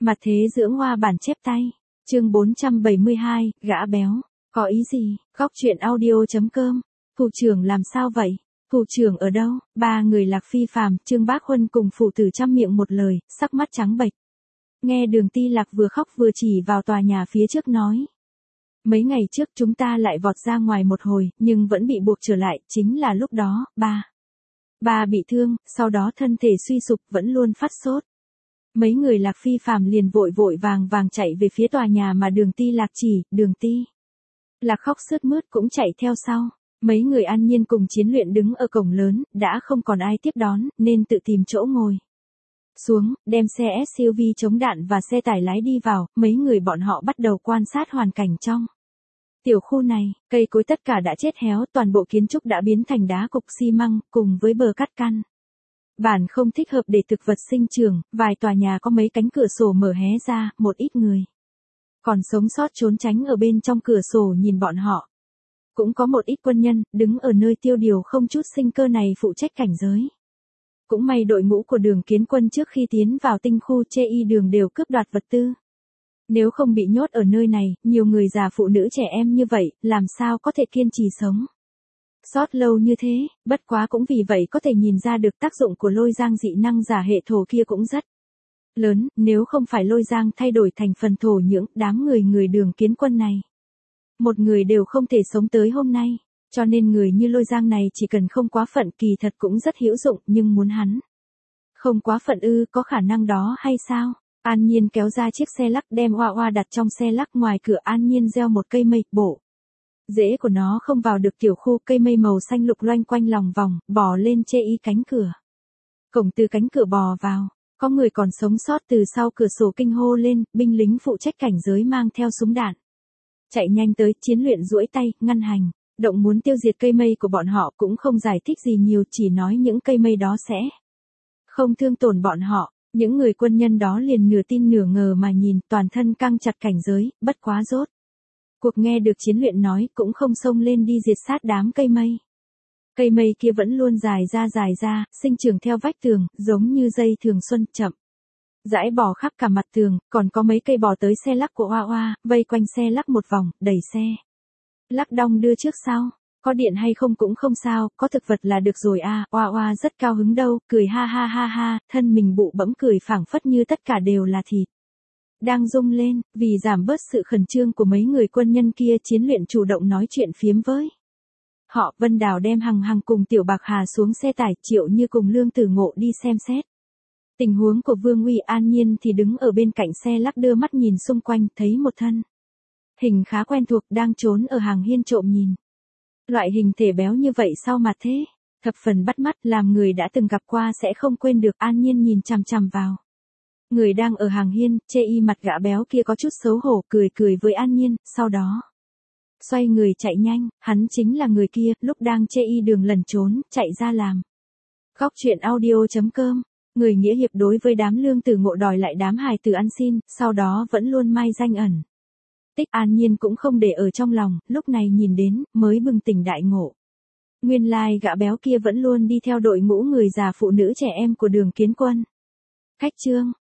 Mặt thế dưỡng hoa bản chép tay. Chương 472, gã béo. Có ý gì? Góc truyện audio.com. Thủ trưởng làm sao vậy? Thủ trưởng ở đâu? Ba người Lạc Phi Phàm, Trương Bác Huân cùng phụ tử trăm miệng một lời, sắc mắt trắng bệch. Nghe Đường Ti Lạc vừa khóc vừa chỉ vào tòa nhà phía trước nói. Mấy ngày trước chúng ta lại vọt ra ngoài một hồi, nhưng vẫn bị buộc trở lại, chính là lúc đó, ba bị thương, sau đó thân thể suy sụp vẫn luôn phát sốt. Mấy người Lạc Phi Phàm liền vội vàng chạy về phía tòa nhà mà Đường Ti Lạc chỉ, Đường Ti Lạc khóc sướt mướt cũng chạy theo sau. Mấy người An Nhiên cùng Chiến Luyện đứng ở cổng lớn, đã không còn ai tiếp đón, nên tự tìm chỗ ngồi xuống, đem xe SUV chống đạn và xe tải lái đi vào, mấy người bọn họ bắt đầu quan sát hoàn cảnh trong tiểu khu này, cây cối tất cả đã chết héo, toàn bộ kiến trúc đã biến thành đá cục xi măng, cùng với bờ cát căn bản không thích hợp để thực vật sinh trưởng, vài tòa nhà có mấy cánh cửa sổ mở hé ra, một ít người còn sống sót trốn tránh ở bên trong cửa sổ nhìn bọn họ. Cũng có một ít quân nhân, đứng ở nơi tiêu điều không chút sinh cơ này phụ trách cảnh giới. Cũng may đội ngũ của Đường Kiến Quân trước khi tiến vào tinh khu chê y đường đều cướp đoạt vật tư. Nếu không bị nhốt ở nơi này, nhiều người già phụ nữ trẻ em như vậy, làm sao có thể kiên trì sống sót lâu như thế, bất quá cũng vì vậy có thể nhìn ra được tác dụng của Lôi Giang dị năng giả hệ thổ kia cũng rất lớn, nếu không phải Lôi Giang thay đổi thành phần thổ nhưỡng, đám người Đường Kiến Quân này. Một người đều không thể sống tới hôm nay, cho nên người như Lôi Giang này chỉ cần không quá phận kỳ thật cũng rất hữu dụng, nhưng muốn hắn không quá phận có khả năng đó hay sao? An Nhiên kéo ra chiếc xe lắc đem Oa Oa đặt trong xe lắc, ngoài cửa An Nhiên gieo một cây mây, bộ rễ của nó không vào được tiểu khu, cây mây màu xanh lục loanh quanh lòng vòng, bò lên chê y cánh cửa. Cổng từ cánh cửa bò vào, có người còn sống sót từ sau cửa sổ kinh hô lên, binh lính phụ trách cảnh giới mang theo súng đạn chạy nhanh tới, Chiến Luyện duỗi tay, ngăn hành động muốn tiêu diệt cây mây của bọn họ, cũng không giải thích gì nhiều, chỉ nói những cây mây đó sẽ không thương tổn bọn họ. Những người quân nhân đó liền nửa tin nửa ngờ mà nhìn, toàn thân căng chặt cảnh giới, bất quá rốt cuộc nghe được Chiến Luyện nói, cũng không xông lên đi diệt sát đám cây mây. Cây mây kia vẫn luôn dài ra, sinh trưởng theo vách tường, giống như dây thường xuân, chậm rãi bò khắp cả mặt tường, còn có mấy cây bò tới xe lắc của Oa Oa, vây quanh xe lắc một vòng, đẩy xe lắc đong đưa trước sau. Có điện hay không cũng không sao, có thực vật là được rồi à. Oa Oa rất cao hứng đâu, cười ha ha, thân mình bụ bẫm cười phảng phất như tất cả đều là thịt đang rung lên. Vì giảm bớt sự khẩn trương của mấy người quân nhân kia, Chiến Luyện chủ động nói chuyện phiếm với họ. Vân Đào đem Hằng cùng Tiểu Bạc Hà xuống xe tải, Triệu Như cùng Lương Tử Ngộ đi xem xét tình huống của Vương Uy. An Nhiên thì đứng ở bên cạnh xe lắc đưa mắt nhìn xung quanh, thấy một thân hình khá quen thuộc đang trốn ở hàng hiên trộm nhìn. Loại hình thể béo như vậy sao mà thế? Thập phần bắt mắt, làm người đã từng gặp qua sẽ không quên được. An Nhiên nhìn chằm chằm vào người đang ở hàng hiên, chê y mặt gã béo kia có chút xấu hổ, cười với An Nhiên, sau đó xoay người chạy nhanh. Hắn chính là người kia, lúc đang chê y đường lẩn trốn, chạy ra làm. Góc truyện audio.com. Người nghĩa hiệp đối với đám Lương Tử Ngộ đòi lại đám hài tử ăn xin, sau đó vẫn luôn mai danh ẩn tích. An Nhiên cũng không để ở trong lòng, lúc này nhìn đến, mới bừng tỉnh đại ngộ. Nguyên lai gã béo kia vẫn luôn đi theo đội ngũ người già phụ nữ trẻ em của Đường Kiến Quân. Khách trương,